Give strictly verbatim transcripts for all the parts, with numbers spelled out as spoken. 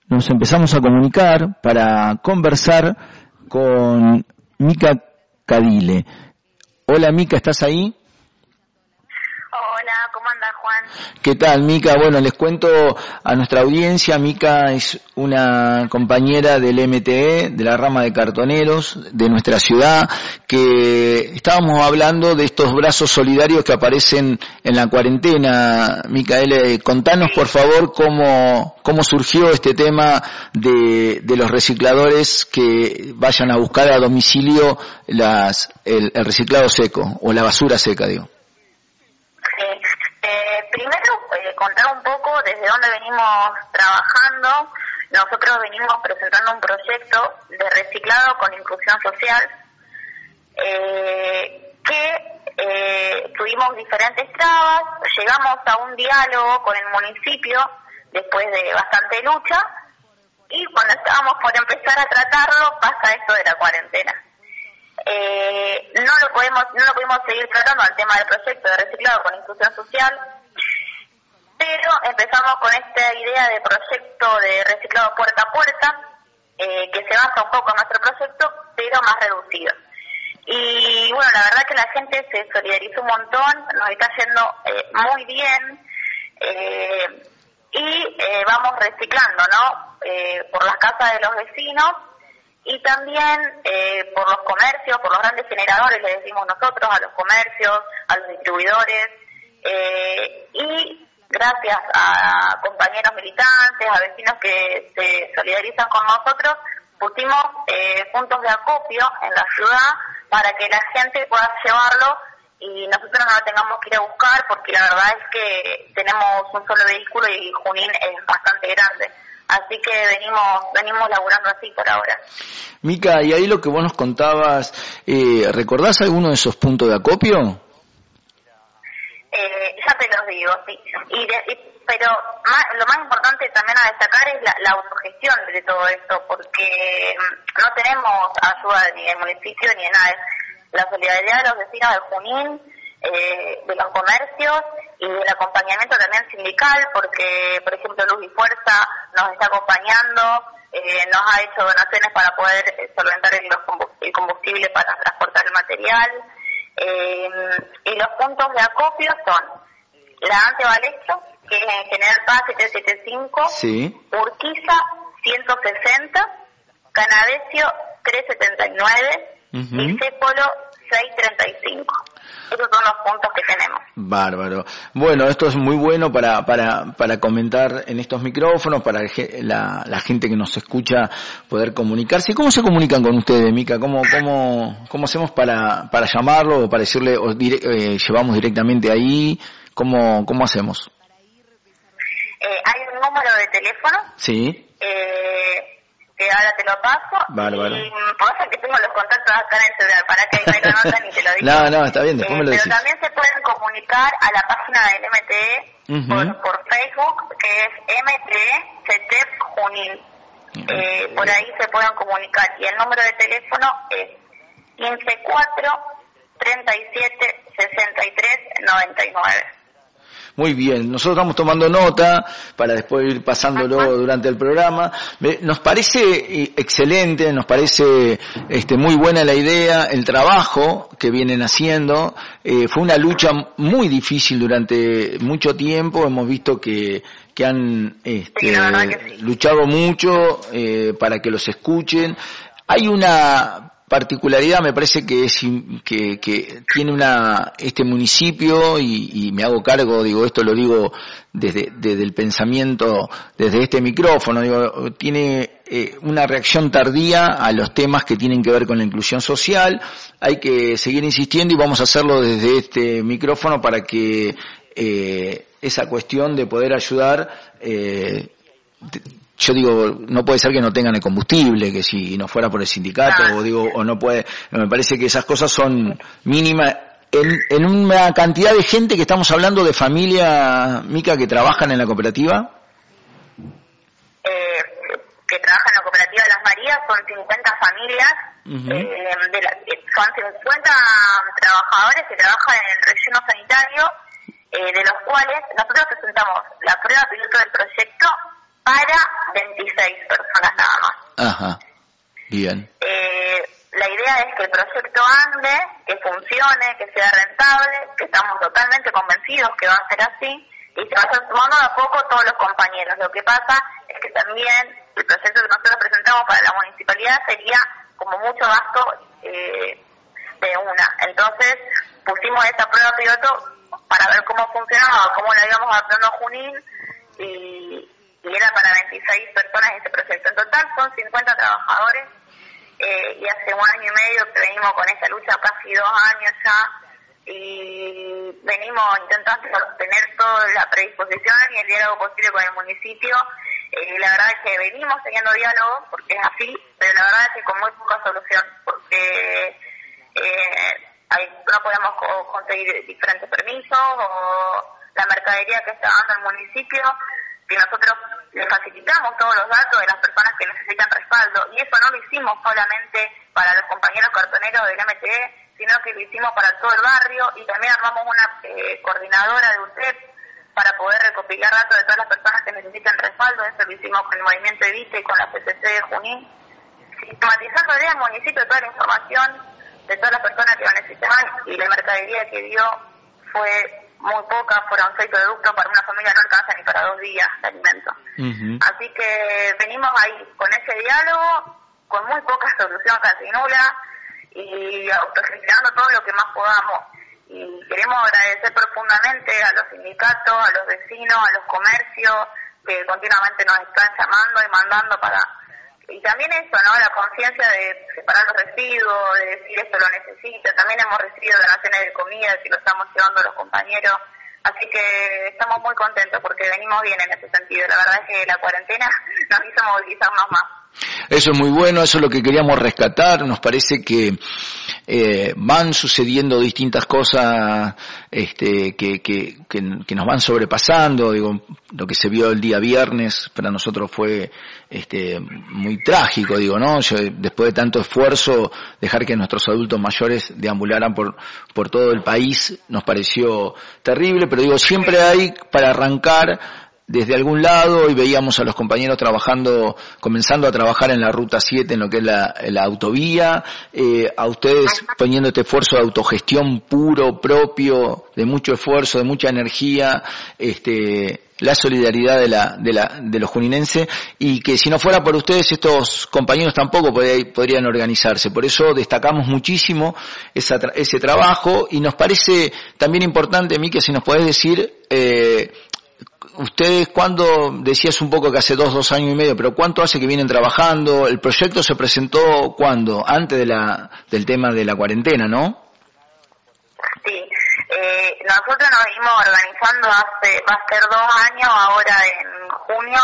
nos empezamos a comunicar para conversar con Mica Cadile. Hola Mica, ¿estás ahí? Hola, ¿cómo andas, Juan? ¿Qué tal, Mica? Bueno, les cuento a nuestra audiencia, Mica es una compañera del M T E, de la rama de cartoneros de nuestra ciudad, que estábamos hablando de estos brazos solidarios que aparecen en la cuarentena. Micaela, contanos por favor cómo, cómo surgió este tema de, de los recicladores que vayan a buscar a domicilio las, el, el reciclado seco, o la basura seca, digo. Eh, primero, eh, contar un poco desde dónde venimos trabajando. Nosotros venimos presentando un proyecto de reciclado con inclusión social eh, que eh, tuvimos diferentes trabas, llegamos a un diálogo con el municipio después de bastante lucha y cuando estábamos por empezar a tratarlo pasa esto de la cuarentena. Eh, no lo podemos no lo pudimos seguir tratando al tema del proyecto de reciclado con inclusión social, pero empezamos con esta idea de proyecto de reciclado puerta a puerta, eh, que se basa un poco en nuestro proyecto, pero más reducido. Y bueno, la verdad que la gente se solidarizó un montón, nos está yendo eh, muy bien, eh, y eh, vamos reciclando, ¿no? Eh, por las casas de los vecinos, y también eh, por los comercios, por los grandes generadores, le decimos nosotros, a los comercios, a los distribuidores, eh, y gracias a compañeros militantes, a vecinos que se solidarizan con nosotros, pusimos eh, puntos de acopio en la ciudad para que la gente pueda llevarlo y nosotros no lo tengamos que ir a buscar, porque la verdad es que tenemos un solo vehículo y Junín es bastante grande. Así que venimos venimos laburando así por ahora. Mica, y ahí lo que vos nos contabas, eh, ¿recordás alguno de esos puntos de acopio? Eh, ya te los digo, sí. Y, de, y pero más, lo más importante también a destacar es la, la autogestión de todo esto, porque no tenemos ayuda ni del municipio ni de nadie. La solidaridad de los vecinos de Junín, eh, de los comercios y el acompañamiento también sindical, porque por ejemplo Luz y Fuerza nos está acompañando, eh, nos ha hecho donaciones para poder solventar el, el combustible para transportar el material, eh, y los puntos de acopio son la Ante Balestro, que es en General Paz setecientos setenta y cinco, sí. Urquiza ciento sesenta, Canavesio trescientos setenta y nueve, uh-huh. y Cépolo seiscientos treinta y cinco. Esos son los puntos que tenemos. Bárbaro. Bueno, esto es muy bueno para para para comentar en estos micrófonos, para la, la gente que nos escucha poder comunicarse. ¿Cómo se comunican con ustedes, Mica? ¿Cómo cómo cómo hacemos para para llamarlo o para decirle, o dire, eh, llevamos directamente ahí? ¿Cómo cómo hacemos? Eh, hay un número de teléfono. Sí. Eh, que ahora te lo paso. Bárbaro. Y pasa que tengo los contactos acá en el celular, para que ahí no lo notan y te lo digo. No, no, está bien, después eh, me lo decís. Pero también se pueden comunicar a la página del M T E, uh-huh. por, por Facebook, que es M T E C E T E P Junín. Uh-huh. Eh, por ahí se pueden comunicar. Y el número de teléfono es quince cuatro, treinta y siete, sesenta y tres, noventa y nueve. Muy bien, nosotros estamos tomando nota para después ir pasándolo Ajá. durante el programa. Nos parece excelente, nos parece este, muy buena la idea, el trabajo que vienen haciendo. Eh, fue una lucha muy difícil durante mucho tiempo, hemos visto que, que han este, sí, que sí. luchado mucho eh, para que los escuchen. Hay una particularidad, me parece que es que, que tiene una este municipio y, y me hago cargo, digo esto lo digo desde desde el pensamiento, desde este micrófono, digo tiene eh, una reacción tardía a los temas que tienen que ver con la inclusión social. Hay que seguir insistiendo y vamos a hacerlo desde este micrófono para que eh, esa cuestión de poder ayudar eh, yo digo, no puede ser que no tengan el combustible, que si no fuera por el sindicato, ah. o digo, o no puede, me parece que esas cosas son mínimas en, en una cantidad de gente que estamos hablando de familia, Mica, que trabajan en la cooperativa. Eh, que trabajan en la cooperativa de Las Marías, son cincuenta familias, uh-huh. eh, de la, son cincuenta trabajadores que trabajan en el relleno sanitario, eh, de los cuales nosotros presentamos la prueba piloto del proyecto para veintiséis personas nada más. Ajá, bien. Eh, la idea es que el proyecto ande, que funcione, que sea rentable, que estamos totalmente convencidos que va a ser así, y se vayan sumando de a poco todos los compañeros. Lo que pasa es que también el proyecto que nosotros presentamos para la municipalidad sería como mucho gasto eh, de una. Entonces pusimos esta prueba piloto para ver cómo funcionaba, cómo la íbamos adaptando a Junín, y, y era para veintiséis personas ese proyecto. En total son cincuenta trabajadores, eh, y hace un año y medio que venimos con esta lucha, casi dos años ya, y venimos intentando obtener toda la predisposición y el diálogo posible con el municipio. Eh, la verdad es que venimos teniendo diálogo, porque es así, pero la verdad es que con muy poca solución, porque eh, hay, no podemos co- conseguir diferentes permisos, o la mercadería que está dando el municipio, que nosotros le facilitamos todos los datos de las personas que necesitan respaldo, y eso no lo hicimos solamente para los compañeros cartoneros del M T E, sino que lo hicimos para todo el barrio, y también armamos una eh, coordinadora de U T E P para poder recopilar datos de todas las personas que necesitan respaldo. Eso lo hicimos con el Movimiento Evita y con la P C C de Junín, sistematizando en el municipio toda la información de todas las personas que lo necesitaban, y la mercadería que dio fue muy poca, fueron seis productos, para una familia no alcanza ni para dos días de alimentos. Uh-huh. Así que venimos ahí con ese diálogo, con muy poca solución, casi nula, y autogestionando todo lo que más podamos. Y queremos agradecer profundamente a los sindicatos, a los vecinos, a los comercios, que continuamente nos están llamando y mandando para... Y también eso, ¿no? La conciencia de separar los residuos, de decir esto lo necesita. También hemos recibido donaciones de comida que lo estamos llevando a los compañeros. Así que estamos muy contentos porque venimos bien en ese sentido. La verdad es que la cuarentena nos hizo movilizarnos más. Eso es muy bueno, eso es lo que queríamos rescatar. Nos parece que eh, van sucediendo distintas cosas este, que, que, que, que nos van sobrepasando. Digo, lo que se vio el día viernes para nosotros fue este, muy trágico, digo, ¿no? Yo, después de tanto esfuerzo, dejar que nuestros adultos mayores deambularan por, por todo el país nos pareció terrible, pero digo, siempre hay para arrancar desde algún lado, y veíamos a los compañeros trabajando, comenzando a trabajar en la Ruta siete, en lo que es la, la autovía, eh, a ustedes poniendo este esfuerzo de autogestión puro, propio, de mucho esfuerzo, de mucha energía, este, la solidaridad de la, de la, de los juninenses, y que si no fuera por ustedes, estos compañeros tampoco podrían, podrían organizarse. Por eso destacamos muchísimo esa, ese trabajo, y nos parece también importante, Miki, si nos podés decir, eh, ustedes, ¿cuándo? Decías un poco que hace dos, dos años y medio, pero ¿cuánto hace que vienen trabajando? El proyecto se presentó, ¿cuándo? Antes de la, del tema de la cuarentena, ¿no? Sí, eh, nosotros nos venimos organizando hace, va a ser dos años, ahora en junio,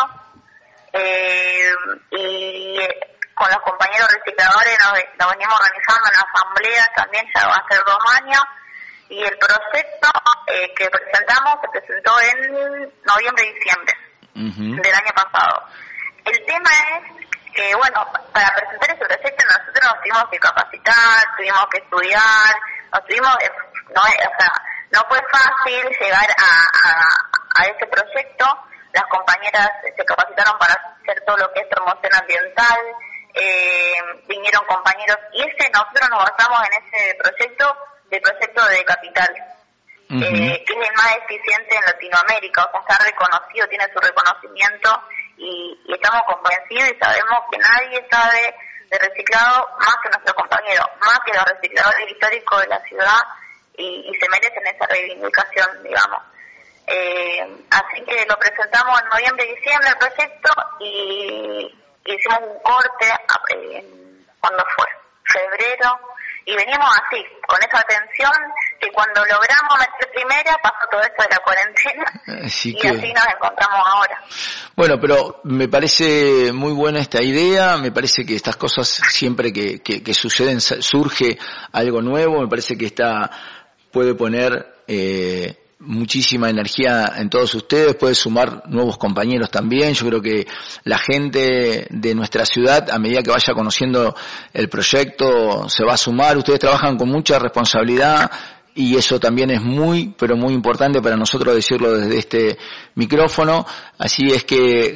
eh, y con los compañeros recicladores nos, nos venimos organizando en asamblea también, ya va a ser dos años. Y el proyecto eh, que presentamos se presentó en noviembre y diciembre uh-huh. del año pasado. El tema es que, bueno, para presentar ese proyecto nosotros nos tuvimos que capacitar, tuvimos que estudiar, nos tuvimos, no, o sea, no fue fácil llegar a, a, a ese proyecto. Las compañeras se capacitaron para hacer todo lo que es promoción ambiental, eh, vinieron compañeros, y ese nosotros nos basamos en ese proyecto, del proyecto de Capital, uh-huh. eh, que es el más eficiente en Latinoamérica, o sea, está reconocido, tiene su reconocimiento, y, y estamos convencidos y sabemos que nadie sabe de reciclado más que nuestros compañeros, más que los recicladores históricos de la ciudad, y, y se merecen esa reivindicación, digamos. Eh, así que lo presentamos en noviembre y diciembre el proyecto, y, y hicimos un corte, eh, ¿cuándo fue? Febrero. Y venimos así, con esa tensión, que cuando logramos meter primera, pasó todo esto de la cuarentena, así y que... así nos encontramos ahora. Bueno, pero me parece muy buena esta idea, me parece que estas cosas siempre que, que, que suceden, surge algo nuevo, me parece que esta puede poner eh, muchísima energía en todos ustedes, puede sumar nuevos compañeros también. Yo creo que la gente de nuestra ciudad, a medida que vaya conociendo el proyecto, se va a sumar. Ustedes trabajan con mucha responsabilidad, y eso también es muy, pero muy importante para nosotros decirlo desde este micrófono. Así es que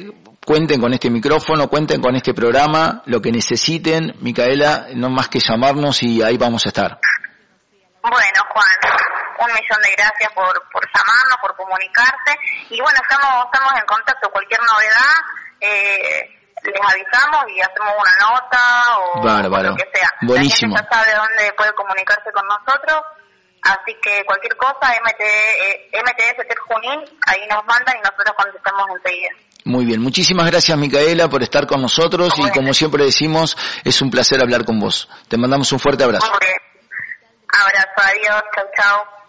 cuenten con este micrófono, cuenten con este programa, lo que necesiten, Micaela, no más que llamarnos y ahí vamos a estar. Bueno, Juan, un millón de gracias por, por llamarnos, por comunicarse, y bueno, estamos, estamos en contacto, cualquier novedad, eh, les avisamos y hacemos una nota o, o lo que sea. Buenísimo. La gente ya sabe dónde puede comunicarse con nosotros, así que cualquier cosa, M T, eh, M T S T Junín, ahí nos mandan y nosotros contestamos enseguida. Muy bien, muchísimas gracias Micaela por estar con nosotros y como siempre decimos, es un placer hablar con vos. Te mandamos un fuerte abrazo. Muy bien. Abrazo, adiós, chau chau.